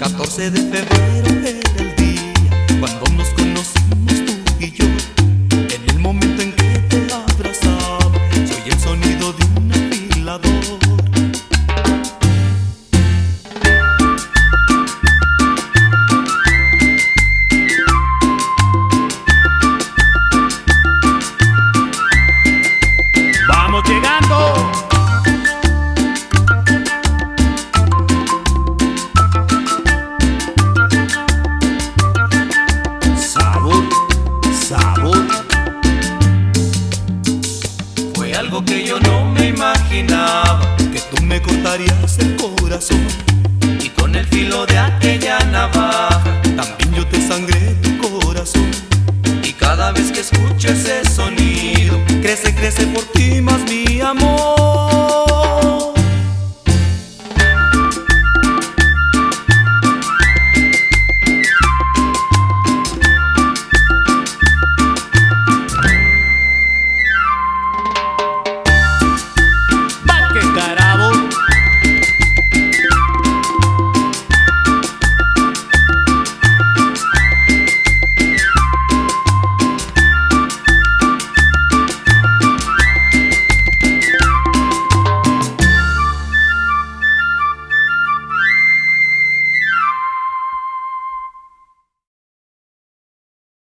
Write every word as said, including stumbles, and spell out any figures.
catorce de febrero era el día cuando nos conocimos tú y yo. En el momento en que te abrazaba, se oye el sonido de un afilador. Vamos llegando. Fue algo que yo no me imaginaba, que tú me cortarías